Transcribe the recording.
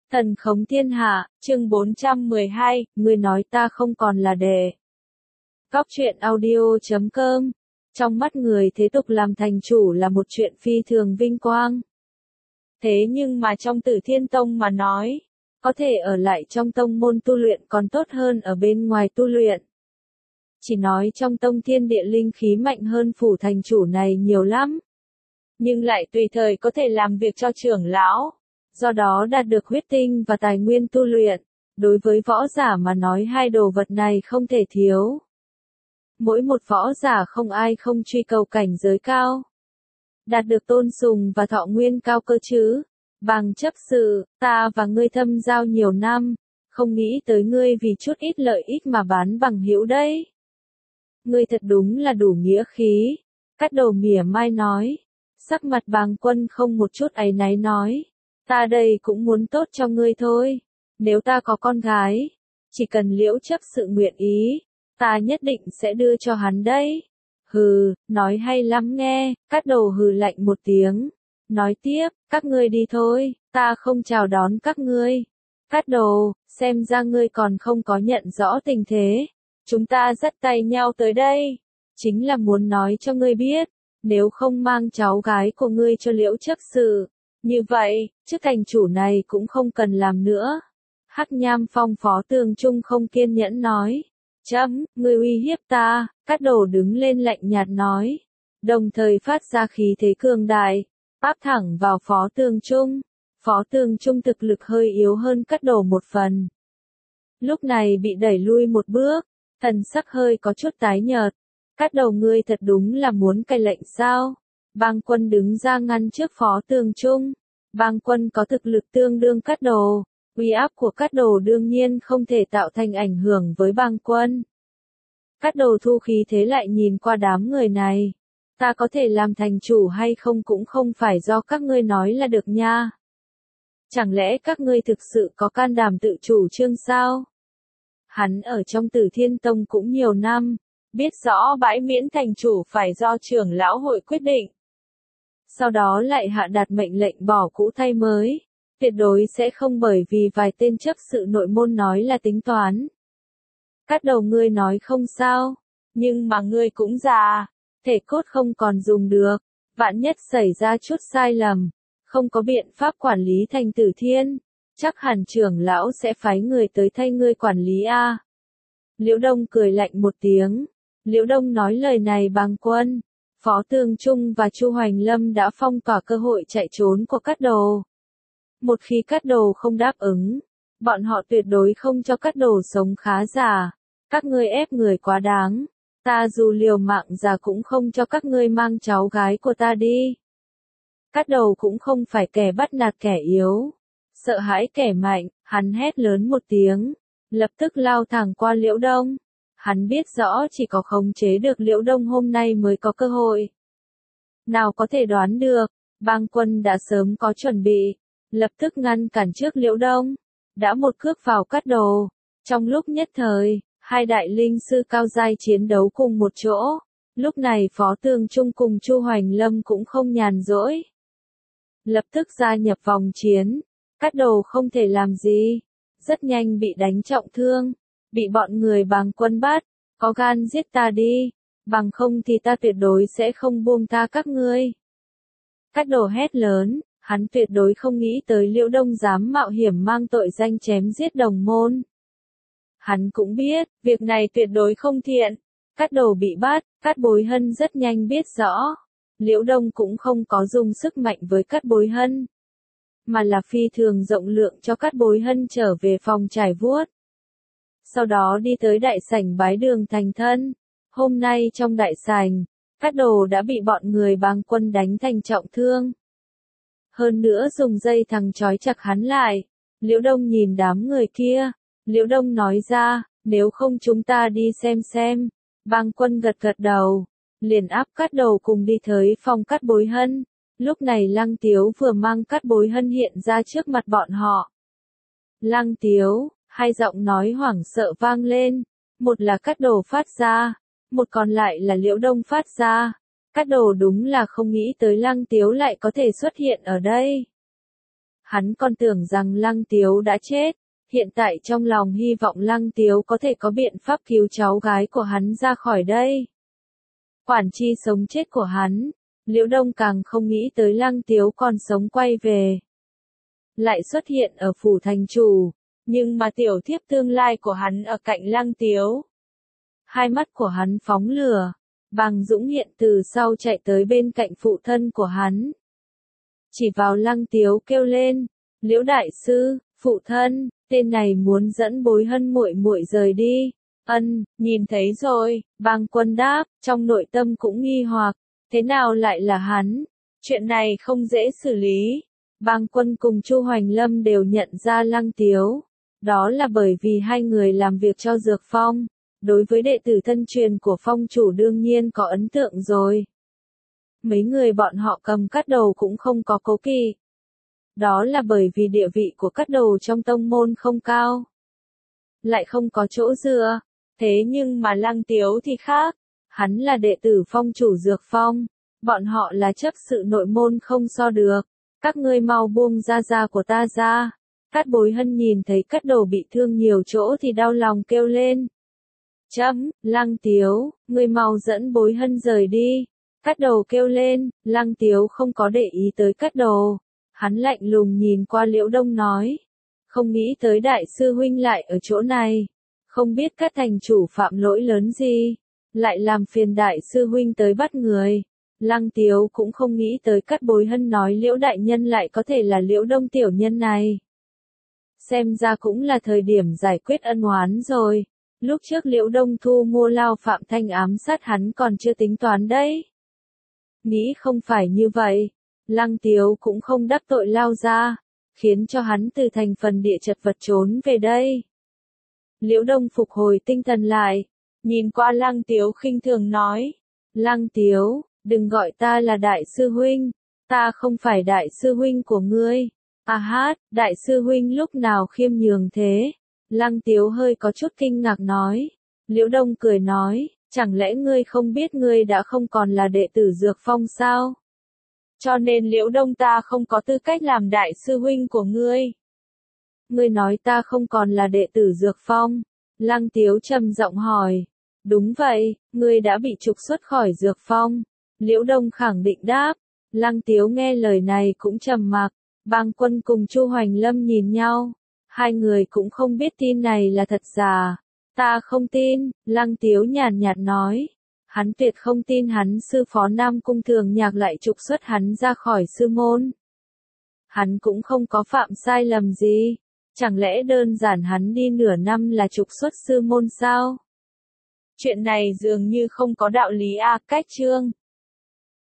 Thần khống thiên hạ, chương 412, người nói ta không còn là đề. Góc truyện audio.com. Trong mắt người thế tục làm thành chủ là một chuyện phi thường vinh quang. Thế nhưng mà trong Tử Thiên Tông mà nói, có thể ở lại trong tông môn tu luyện còn tốt hơn ở bên ngoài tu luyện. Chỉ nói trong tông thiên địa linh khí mạnh hơn phủ thành chủ này nhiều lắm. Nhưng lại tùy thời có thể làm việc cho trưởng lão. Do đó đạt được huyết tinh và tài nguyên tu luyện, đối với võ giả mà nói hai đồ vật này không thể thiếu. Mỗi một võ giả không ai không truy cầu cảnh giới cao. Đạt được tôn sùng và thọ nguyên cao cơ chứ. Bằng chấp sự, ta và ngươi thâm giao nhiều năm, không nghĩ tới ngươi vì chút ít lợi ích mà bán bằng hữu đấy. Ngươi thật đúng là đủ nghĩa khí. Cát Đầu mỉa mai nói. Sắc mặt Bàng Quân không một chút áy náy nói. Ta đây cũng muốn tốt cho ngươi thôi. Nếu ta có con gái, chỉ cần Liễu chấp sự nguyện ý, ta nhất định sẽ đưa cho hắn đấy. Hừ, nói hay lắm nghe. Cát Đầu hừ lạnh một tiếng. Nói tiếp, các ngươi đi thôi, ta không chào đón các ngươi. Cát Đầu, xem ra ngươi còn không có nhận rõ tình thế. Chúng ta dắt tay nhau tới đây. Chính là muốn nói cho ngươi biết, nếu không mang cháu gái của ngươi cho Liễu chấp sự, như vậy, chức thành chủ này cũng không cần làm nữa. Hắc Nham Phong Phó Tường Trung không kiên nhẫn nói. Chấm, ngươi uy hiếp ta. Cát Đầu đứng lên lạnh nhạt nói. Đồng thời phát ra khí thế cường đại, áp thẳng vào Phó Tường Trung. Phó Tường Trung thực lực hơi yếu hơn Cát Đầu một phần. Lúc này bị đẩy lui một bước, thần sắc hơi có chút tái nhợt. Cát Đầu ngươi thật đúng là muốn cai lệnh sao? Bàng Quân đứng ra ngăn trước Phó Tường Trung. Bàng Quân có thực lực tương đương Cát Đầu, uy áp của Cát Đầu đương nhiên không thể tạo thành ảnh hưởng với Bàng Quân. Cát Đầu thu khí thế lại nhìn qua đám người này. Ta có thể làm thành chủ hay không cũng không phải do các ngươi nói là được nha. Chẳng lẽ các ngươi thực sự có can đảm tự chủ trương sao? Hắn ở trong Tử Thiên Tông cũng nhiều năm, biết rõ bãi miễn thành chủ phải do trưởng lão hội quyết định. Sau đó lại hạ đạt mệnh lệnh bỏ cũ thay mới, tuyệt đối sẽ không bởi vì vài tên chấp sự nội môn nói là tính toán. Cát Đầu ngươi nói không sao, nhưng mà ngươi cũng già, thể cốt không còn dùng được, vạn nhất xảy ra chút sai lầm, không có biện pháp quản lý thành Tử Thiên, chắc hẳn trưởng lão sẽ phái người tới thay ngươi quản lý a. Liễu Đông cười lạnh một tiếng. Liễu Đông nói lời này Bàng Quân, Phó Tường Trung và Chu Hoành Lâm đã phong tỏa cơ hội chạy trốn của Cát Đầu. Một khi Cát Đầu không đáp ứng, bọn họ tuyệt đối không cho Cát Đầu sống khá giả. Các ngươi ép người quá đáng, ta dù liều mạng già cũng không cho các ngươi mang cháu gái của ta đi. Cát Đầu cũng không phải kẻ bắt nạt kẻ yếu, sợ hãi kẻ mạnh, hắn hét lớn một tiếng, lập tức lao thẳng qua Liễu Đông. Hắn biết rõ chỉ có khống chế được Liễu Đông hôm nay mới có cơ hội. Nào có thể đoán được, Bàng Quân đã sớm có chuẩn bị, lập tức ngăn cản trước Liễu Đông, đã một cước vào Cát Đầu. Trong lúc nhất thời, hai đại linh sư cao giai chiến đấu cùng một chỗ. Lúc này Phó Tường Trung cùng Chu Hoành Lâm cũng không nhàn rỗi. Lập tức gia nhập vòng chiến, Cát Đầu không thể làm gì, rất nhanh bị đánh trọng thương. Bị bọn người Bàng Quân bắt, có gan giết ta đi, bằng không thì ta tuyệt đối sẽ không buông tha các ngươi. Cát Đầu hét lớn, hắn tuyệt đối không nghĩ tới Liễu Đông dám mạo hiểm mang tội danh chém giết đồng môn. Hắn cũng biết, việc này tuyệt đối không thiện. Cát Đầu bị bắt, Cát Bối Hân rất nhanh biết rõ. Liễu Đông cũng không có dùng sức mạnh với Cát Bối Hân, mà là phi thường rộng lượng cho Cát Bối Hân trở về phòng trải vuốt. Sau đó đi tới đại sảnh bái đường thành thân. Hôm nay trong đại sảnh, Cát Đầu đã bị bọn người Bàng Quân đánh thành trọng thương. Hơn nữa dùng dây thằng trói chặt hắn lại. Liễu Đông nhìn đám người kia. Liễu Đông nói ra, nếu không chúng ta đi xem. Bàng Quân gật gật đầu, liền áp Cát Đầu cùng đi tới phòng Cát Bối Hân. Lúc này Lăng Tiếu vừa mang Cát Bối Hân hiện ra trước mặt bọn họ. Lăng Tiếu, hai giọng nói hoảng sợ vang lên, một là Cát Đầu phát ra, một còn lại là Liễu Đông phát ra. Cát Đầu đúng là không nghĩ tới Lăng Tiếu lại có thể xuất hiện ở đây. Hắn còn tưởng rằng Lăng Tiếu đã chết, hiện tại trong lòng hy vọng Lăng Tiếu có thể có biện pháp cứu cháu gái của hắn ra khỏi đây. Quản chi sống chết của hắn, Liễu Đông càng không nghĩ tới Lăng Tiếu còn sống quay về. Lại xuất hiện ở phủ thành chủ, nhưng mà tiểu thiếp tương lai của hắn ở cạnh Lăng Tiếu. Hai mắt của hắn phóng lửa, Bàng Dũng hiện từ sau chạy tới bên cạnh phụ thân của hắn. Chỉ vào Lăng Tiếu kêu lên, Liễu đại sư, phụ thân, tên này muốn dẫn Bối Hân muội muội rời đi. Ân, nhìn thấy rồi, Bàng Quân đáp, trong nội tâm cũng nghi hoặc, thế nào lại là hắn? Chuyện này không dễ xử lý. Bàng Quân cùng Chu Hoành Lâm đều nhận ra Lăng Tiếu. Đó là bởi vì hai người làm việc cho Dược Phong. Đối với đệ tử thân truyền của phong chủ đương nhiên có ấn tượng rồi. Mấy người bọn họ cầm cắt đầu cũng không có cố kỵ. Đó là bởi vì địa vị của cắt đầu trong tông môn không cao. Lại không có chỗ dựa. Thế nhưng mà Lăng Tiếu thì khác. Hắn là đệ tử phong chủ Dược Phong. Bọn họ là chấp sự nội môn không so được. Các ngươi mau buông ra của ta ra. Cát Bối Hân nhìn thấy cắt đầu bị thương nhiều chỗ thì đau lòng kêu lên. Lăng Tiếu, ngươi mau dẫn Bối Hân rời đi. Cát đầu kêu lên, Lăng Tiếu không có để ý tới cát đầu. Hắn lạnh lùng nhìn qua Liễu Đông nói. Không nghĩ tới đại sư huynh lại ở chỗ này. Không biết các thành chủ phạm lỗi lớn gì. Lại làm phiền đại sư huynh tới bắt người. Lăng Tiếu cũng không nghĩ tới Cát Bối Hân nói Liễu đại nhân lại có thể là Liễu Đông tiểu nhân này. Xem ra cũng là thời điểm giải quyết ân oán rồi. Lúc trước Liễu Đông thu mua Lao Phạm Thanh ám sát hắn còn chưa tính toán đấy. Nghĩ không phải như vậy. Lăng Tiếu cũng không đắc tội Lao ra. Khiến cho hắn từ thành phần địa chật vật trốn về đây. Liễu Đông phục hồi tinh thần lại. Nhìn qua Lăng Tiếu khinh thường nói. Lăng Tiếu, đừng gọi ta là đại sư huynh. Ta không phải đại sư huynh của ngươi. Đại sư huynh lúc nào khiêm nhường thế? Lăng Tiếu hơi có chút kinh ngạc nói. Liễu Đông cười nói, chẳng lẽ ngươi không biết ngươi đã không còn là đệ tử Dược Phong sao? Cho nên Liễu Đông ta không có tư cách làm đại sư huynh của ngươi. Ngươi nói ta không còn là đệ tử Dược Phong. Lăng Tiếu trầm giọng hỏi. Đúng vậy, ngươi đã bị trục xuất khỏi Dược Phong. Liễu Đông khẳng định đáp. Lăng Tiếu nghe lời này cũng trầm mặc. Bàng Quân cùng Chu Hoành Lâm nhìn nhau. Hai người cũng không biết tin này là thật giả. Ta không tin, Lăng Tiếu nhàn nhạt nói. Hắn tuyệt không tin hắn sư phó Nam Cung Thường Nhạc lại trục xuất hắn ra khỏi sư môn. Hắn cũng không có phạm sai lầm gì. Chẳng lẽ đơn giản hắn đi nửa năm là trục xuất sư môn sao? Chuyện này dường như không có đạo lý cách chương.